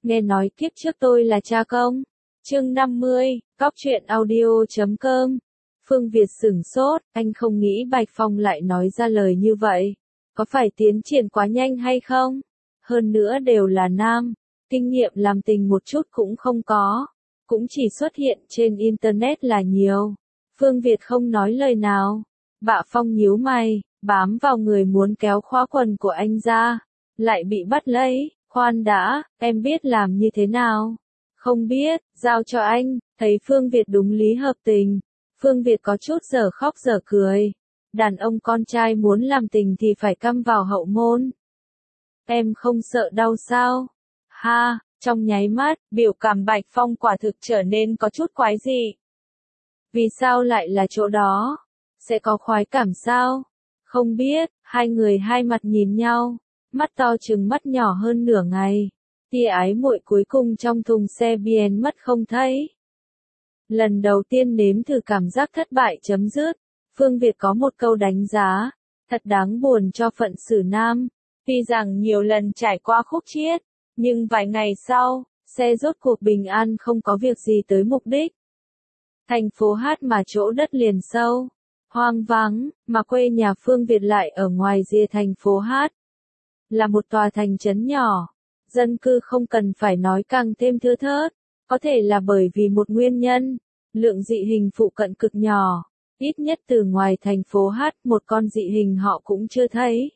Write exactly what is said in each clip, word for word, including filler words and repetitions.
nghe nói kiếp trước tôi là cha công. Chương năm mươi, cóc truyện audio chấm com. Phương Việt sửng sốt, anh không nghĩ Bạch Phong lại nói ra lời như vậy. Có phải tiến triển quá nhanh hay không? Hơn nữa đều là nam, kinh nghiệm làm tình một chút cũng không có, cũng chỉ xuất hiện trên Internet là nhiều. Phương Việt không nói lời nào. Bạ Phong nhíu mày, bám vào người muốn kéo khóa quần của anh ra, lại bị bắt lấy. Khoan đã, em biết làm như thế nào? Không biết, giao cho anh. Thấy Phương Việt đúng lý hợp tình, Phương Việt có chút dở khóc dở cười. Đàn ông con trai muốn làm tình thì phải căm vào hậu môn. Em không sợ đau sao? Ha, trong nháy mắt, biểu cảm Bạch Phong quả thực trở nên có chút quái dị. Vì sao lại là chỗ đó? Sẽ có khoái cảm sao? Không biết, hai người hai mặt nhìn nhau, mắt to trừng mắt nhỏ hơn nửa ngày. Tia ái muội cuối cùng trong thùng xe biến mất không thấy. Lần đầu tiên nếm thử cảm giác thất bại chấm dứt, Phương Việt có một câu đánh giá, thật đáng buồn cho phận xử nam. Tuy rằng nhiều lần trải qua khúc chiết, nhưng vài ngày sau, xe rốt cuộc bình an không có việc gì tới mục đích. Thành phố Hát mà chỗ đất liền sâu, hoang vắng, mà quê nhà Phương Việt lại ở ngoài rìa thành phố Hát. Là một tòa thành trấn nhỏ, dân cư không cần phải nói càng thêm thưa thớt, có thể là bởi vì một nguyên nhân, lượng dị hình phụ cận cực nhỏ, ít nhất từ ngoài thành phố Hát một con dị hình họ cũng chưa thấy.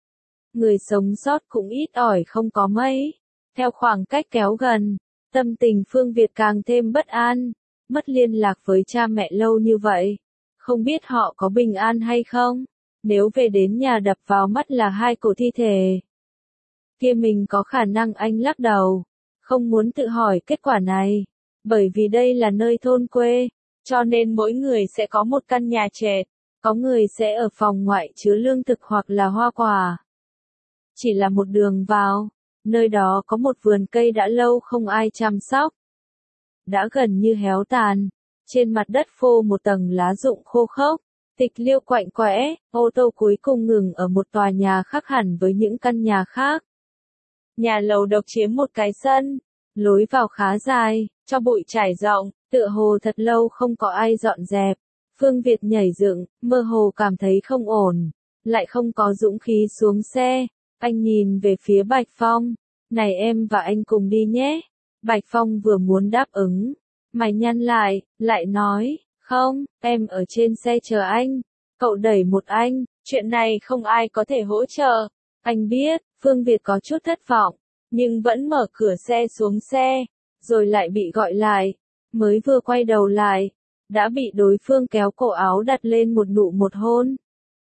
Người sống sót cũng ít ỏi không có mấy. Theo khoảng cách kéo gần, tâm tình Phương Việt càng thêm bất an, mất liên lạc với cha mẹ lâu như vậy, không biết họ có bình an hay không. Nếu về đến nhà đập vào mắt là hai cổ thi thể, kia mình có khả năng. Anh lắc đầu, không muốn tự hỏi kết quả này, bởi vì đây là nơi thôn quê, cho nên mỗi người sẽ có một căn nhà trệt, có người sẽ ở phòng ngoại chứa lương thực hoặc là hoa quả. Chỉ là một đường vào, nơi đó có một vườn cây đã lâu không ai chăm sóc, đã gần như héo tàn, trên mặt đất phô một tầng lá rụng khô khốc, tịch liêu quạnh quẽ. Ô tô cuối cùng ngừng ở một tòa nhà khác hẳn với những căn nhà khác. Nhà lầu độc chiếm một cái sân, lối vào khá dài, cho bụi trải rộng, tựa hồ thật lâu không có ai dọn dẹp. Phương Việt nhảy dựng, mơ hồ cảm thấy không ổn, lại không có dũng khí xuống xe. Anh nhìn về phía Bạch Phong, này em và anh cùng đi nhé. Bạch Phong vừa muốn đáp ứng, mày nhăn lại, lại nói, không, em ở trên xe chờ anh. Cậu đẩy một anh, chuyện này không ai có thể hỗ trợ. Anh biết, Phương Việt có chút thất vọng, nhưng vẫn mở cửa xe xuống xe, rồi lại bị gọi lại. Mới vừa quay đầu lại, đã bị đối phương kéo cổ áo đặt lên một nụ một hôn.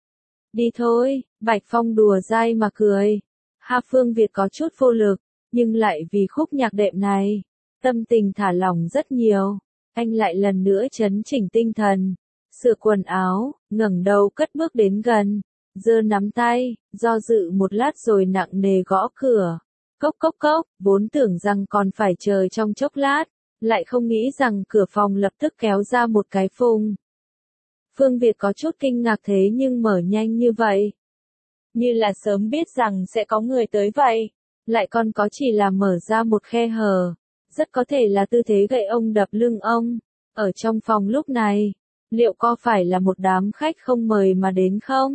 Đi thôi, Bạch Phong đùa dai mà cười. Ha, Phương Việt có chút vô lực, nhưng lại vì khúc nhạc đệm này, tâm tình thả lỏng rất nhiều. Anh lại lần nữa trấn chỉnh tinh thần, sửa quần áo, ngẩng đầu cất bước đến gần, giơ nắm tay, do dự một lát rồi nặng nề gõ cửa. Cốc cốc cốc, vốn tưởng rằng còn phải chờ trong chốc lát, lại không nghĩ rằng cửa phòng lập tức kéo ra một cái phùng. Phương Việt có chút kinh ngạc thế nhưng mở nhanh như vậy. Như là sớm biết rằng sẽ có người tới vậy, lại còn có chỉ là mở ra một khe hở, rất có thể là tư thế gậy ông đập lưng ông. Ở trong phòng lúc này, liệu có phải là một đám khách không mời mà đến không?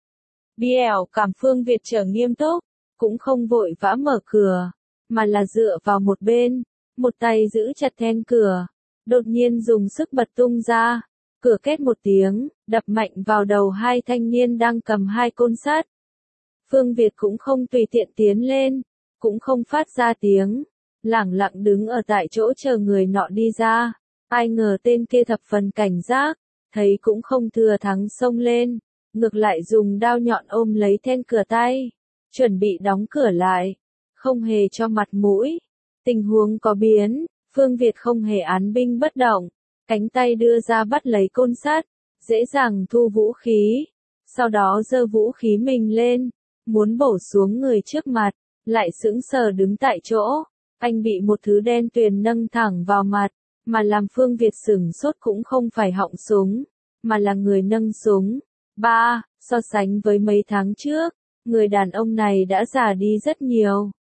Bièo cảm Phương Việt trở nghiêm túc, cũng không vội vã mở cửa, mà là dựa vào một bên, một tay giữ chặt then cửa, đột nhiên dùng sức bật tung ra. Cửa két một tiếng, đập mạnh vào đầu hai thanh niên đang cầm hai côn sắt. Phương Việt cũng không tùy tiện tiến lên, cũng không phát ra tiếng, lẳng lặng đứng ở tại chỗ chờ người nọ đi ra. Ai ngờ tên kia thập phần cảnh giác, thấy cũng không thừa thắng xông lên, ngược lại dùng đao nhọn ôm lấy then cửa tay, chuẩn bị đóng cửa lại, không hề cho mặt mũi. Tình huống có biến, Phương Việt không hề án binh bất động, cánh tay đưa ra bắt lấy côn sắt, dễ dàng thu vũ khí, sau đó giơ vũ khí mình lên, muốn bổ xuống người trước mặt, lại sững sờ đứng tại chỗ. Anh bị một thứ đen tuyền nâng thẳng vào mặt, mà làm Phương Việt sửng sốt cũng không phải họng súng, mà là người nâng súng. Ba, so sánh với mấy tháng trước, người đàn ông này đã già đi rất nhiều,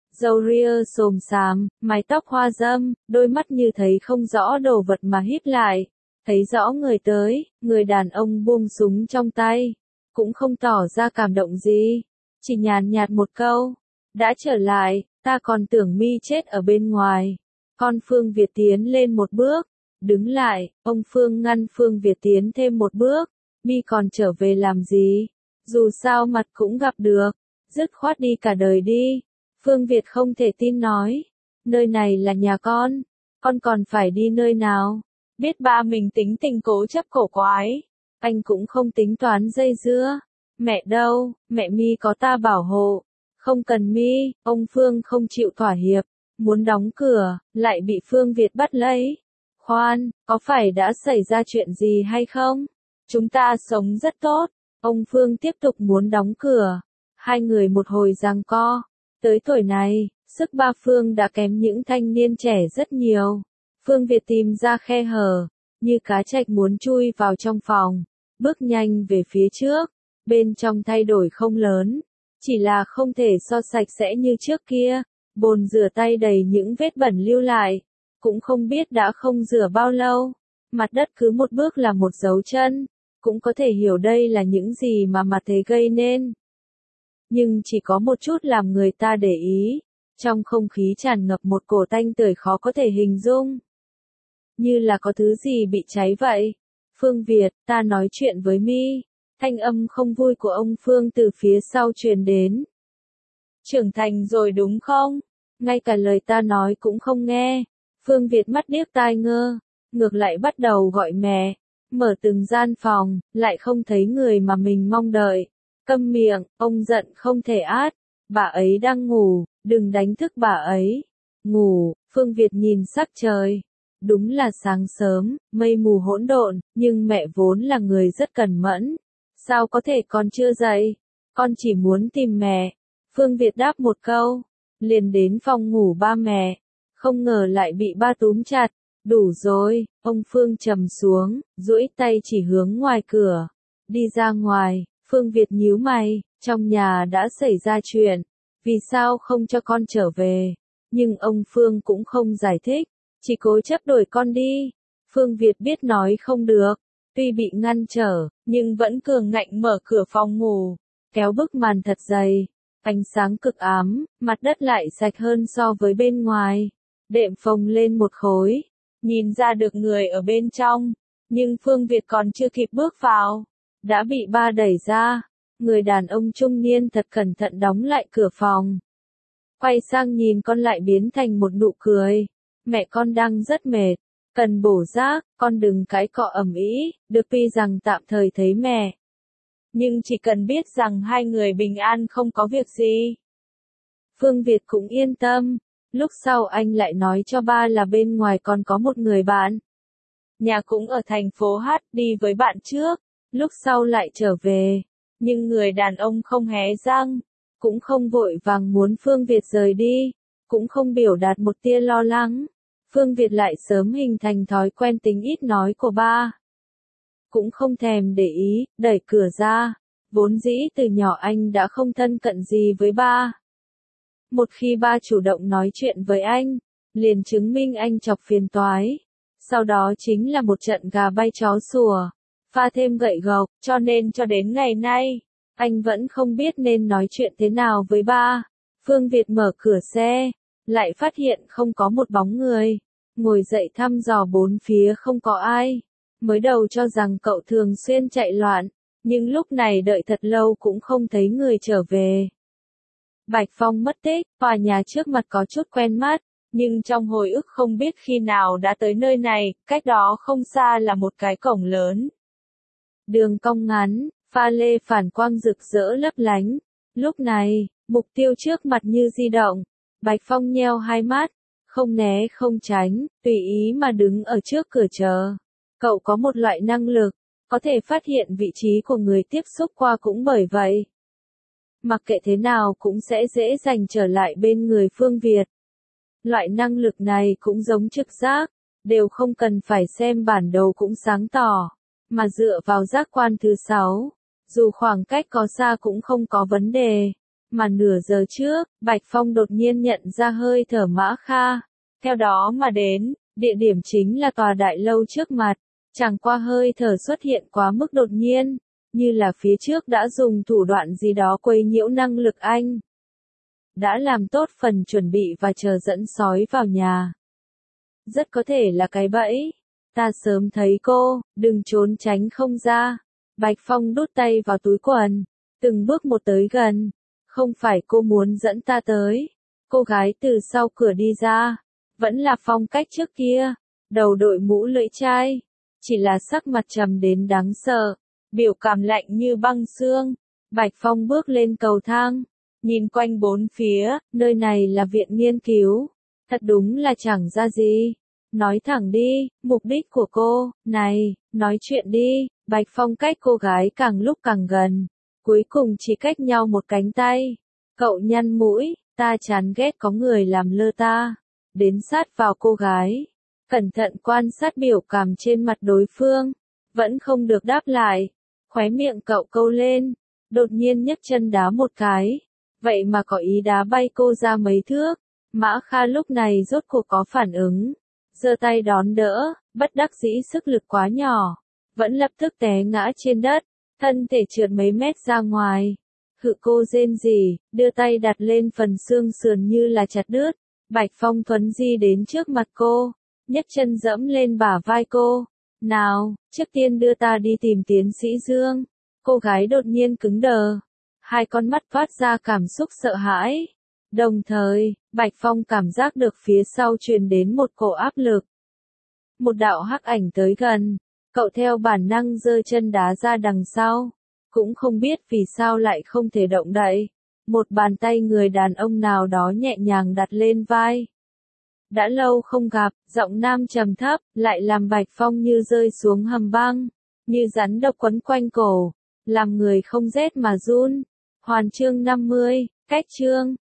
râu ria xồm xàm, mái tóc hoa râm, đôi mắt như thấy không rõ đồ vật mà híp lại. Thấy rõ người tới, người đàn ông buông súng trong tay, cũng không tỏ ra cảm động gì, chỉ nhàn nhạt một câu, đã trở lại, ta còn tưởng mi chết ở bên ngoài. Con Phương Việt tiến lên một bước, đứng lại, ông Phương ngăn Phương Việt tiến thêm một bước, mi còn trở về làm gì, dù sao mặt cũng gặp được, dứt khoát đi cả đời đi. Phương Việt không thể tin nói, nơi này là nhà con, con còn phải đi nơi nào? Biết ba mình tính tình cố chấp cổ quái, anh cũng không tính toán dây dưa. Mẹ đâu, mẹ mi có ta bảo hộ, không cần mi. Ông Phương không chịu thỏa hiệp, muốn đóng cửa, lại bị Phương Việt bắt lấy. Khoan, có phải đã xảy ra chuyện gì hay không? Chúng ta sống rất tốt. Ông Phương tiếp tục muốn đóng cửa. Hai người một hồi giằng co. Tới tuổi này, sức ba Phương đã kém những thanh niên trẻ rất nhiều. Phương Việt tìm ra khe hở, như cá trạch muốn chui vào trong phòng, bước nhanh về phía trước. Bên trong thay đổi không lớn, chỉ là không thể so sạch sẽ như trước kia. Bồn rửa tay đầy những vết bẩn lưu lại, cũng không biết đã không rửa bao lâu. Mặt đất cứ một bước là một dấu chân, cũng có thể hiểu đây là những gì mà mặt thế gây nên. Nhưng chỉ có một chút làm người ta để ý, trong không khí tràn ngập một cổ tanh tưởi khó có thể hình dung. Như là có thứ gì bị cháy vậy. Phương Việt, ta nói chuyện với mi. Thanh âm không vui của ông Phương từ phía sau truyền đến. Trưởng thành rồi đúng không? Ngay cả lời ta nói cũng không nghe. Phương Việt mắt điếc tai ngơ, ngược lại bắt đầu gọi mẹ. Mở từng gian phòng, lại không thấy người mà mình mong đợi. Câm miệng, ông giận không thể át. Bà ấy đang ngủ, đừng đánh thức bà ấy. Ngủ, Phương Việt nhìn sắc trời. Đúng là sáng sớm, mây mù hỗn độn, nhưng mẹ vốn là người rất cẩn mẫn. Sao có thể con chưa dậy? Con chỉ muốn tìm mẹ. Phương Việt đáp một câu, liền đến phòng ngủ ba mẹ. Không ngờ lại bị ba túm chặt. Đủ rồi, ông Phương trầm xuống, duỗi tay chỉ hướng ngoài cửa. Đi ra ngoài, Phương Việt nhíu mày, trong nhà đã xảy ra chuyện. Vì sao không cho con trở về? Nhưng ông Phương cũng không giải thích, chỉ cố chấp đuổi con đi. Phương Việt biết nói không được. Tuy bị ngăn trở, nhưng vẫn cường ngạnh mở cửa phòng ngủ, kéo bức màn thật dày. Ánh sáng cực ám, mặt đất lại sạch hơn so với bên ngoài. Đệm phồng lên một khối, nhìn ra được người ở bên trong. Nhưng Phương Việt còn chưa kịp bước vào, đã bị ba đẩy ra. Người đàn ông trung niên thật cẩn thận đóng lại cửa phòng. Quay sang nhìn con lại biến thành một nụ cười. Mẹ con đang rất mệt. Cần bổ rác, con đừng cái cọ ầm ĩ, được tuy rằng tạm thời thấy mẹ. Nhưng chỉ cần biết rằng hai người bình an không có việc gì. Phương Việt cũng yên tâm, lúc sau anh lại nói cho ba là bên ngoài còn có một người bạn. Nhà cũng ở thành phố Hát, đi với bạn trước, lúc sau lại trở về. Nhưng người đàn ông không hé răng, cũng không vội vàng muốn Phương Việt rời đi, cũng không biểu đạt một tia lo lắng. Phương Việt lại sớm hình thành thói quen tính ít nói của ba. Cũng không thèm để ý, đẩy cửa ra. Vốn dĩ từ nhỏ anh đã không thân cận gì với ba. Một khi ba chủ động nói chuyện với anh, liền chứng minh anh chọc phiền toái. Sau đó chính là một trận gà bay chó sủa, pha thêm gậy gộc, cho nên cho đến ngày nay, anh vẫn không biết nên nói chuyện thế nào với ba. Phương Việt mở cửa xe, lại phát hiện không có một bóng người. Ngồi dậy thăm dò bốn phía không có ai. Mới đầu cho rằng cậu thường xuyên chạy loạn, nhưng lúc này đợi thật lâu cũng không thấy người trở về. Bạch Phong mất tích, tòa nhà trước mặt có chút quen mắt, nhưng trong hồi ức không biết khi nào đã tới nơi này, cách đó không xa là một cái cổng lớn. Đường cong ngắn, pha lê phản quang rực rỡ lấp lánh. Lúc này, mục tiêu trước mặt như di động. Bạch Phong nheo hai mắt, không né không tránh, tùy ý mà đứng ở trước cửa chờ. Cậu có một loại năng lực, có thể phát hiện vị trí của người tiếp xúc qua cũng bởi vậy. Mặc kệ thế nào cũng sẽ dễ dàng trở lại bên người Phương Việt. Loại năng lực này cũng giống trực giác, đều không cần phải xem bản đồ cũng sáng tỏ, mà dựa vào giác quan thứ sáu, dù khoảng cách có xa cũng không có vấn đề. Mà nửa giờ trước, Bạch Phong đột nhiên nhận ra hơi thở Mã Kha. Theo đó mà đến, địa điểm chính là tòa đại lâu trước mặt. Chẳng qua hơi thở xuất hiện quá mức đột nhiên, như là phía trước đã dùng thủ đoạn gì đó quấy nhiễu năng lực anh. Đã làm tốt phần chuẩn bị và chờ dẫn sói vào nhà. Rất có thể là cái bẫy. Ta sớm thấy cô, đừng trốn tránh không ra. Bạch Phong đút tay vào túi quần, từng bước một tới gần. Không phải cô muốn dẫn ta tới. Cô gái từ sau cửa đi ra, vẫn là phong cách trước kia, đầu đội mũ lưỡi chai, chỉ là sắc mặt trầm đến đáng sợ, biểu cảm lạnh như băng xương. Bạch Phong bước lên cầu thang, nhìn quanh bốn phía, nơi này là viện nghiên cứu, thật đúng là chẳng ra gì. Nói thẳng đi, mục đích của cô, này, nói chuyện đi. Bạch Phong cách cô gái càng lúc càng gần, cuối cùng chỉ cách nhau một cánh tay. Cậu nhăn mũi, ta chán ghét có người làm lơ ta. Đến sát vào cô gái, cẩn thận quan sát biểu cảm trên mặt đối phương, vẫn không được đáp lại. Khóe miệng cậu câu lên, đột nhiên nhấc chân đá một cái, vậy mà có ý đá bay cô ra mấy thước. Mã Kha lúc này rốt cuộc có phản ứng, giơ tay đón đỡ, bất đắc dĩ sức lực quá nhỏ, vẫn lập tức té ngã trên đất, thân thể trượt mấy mét ra ngoài. Hự cô rên rỉ, đưa tay đặt lên phần xương sườn như là chặt đứt. Bạch Phong thuấn di đến trước mặt cô, nhấc chân dẫm lên bả vai cô. Nào, trước tiên đưa ta đi tìm tiến sĩ Dương. Cô gái đột nhiên cứng đờ, hai con mắt phát ra cảm xúc sợ hãi. Đồng thời, Bạch Phong cảm giác được phía sau truyền đến một cổ áp lực. Một đạo hắc ảnh tới gần, cậu theo bản năng giơ chân đá ra đằng sau. Cũng không biết vì sao lại không thể động đậy. Một bàn tay người đàn ông nào đó nhẹ nhàng đặt lên vai. Đã lâu không gặp, giọng nam trầm thấp, lại làm Bạch Phong như rơi xuống hầm băng, như rắn độc quấn quanh cổ, làm người không rét mà run. Hoàn chương năm mươi, cách chương.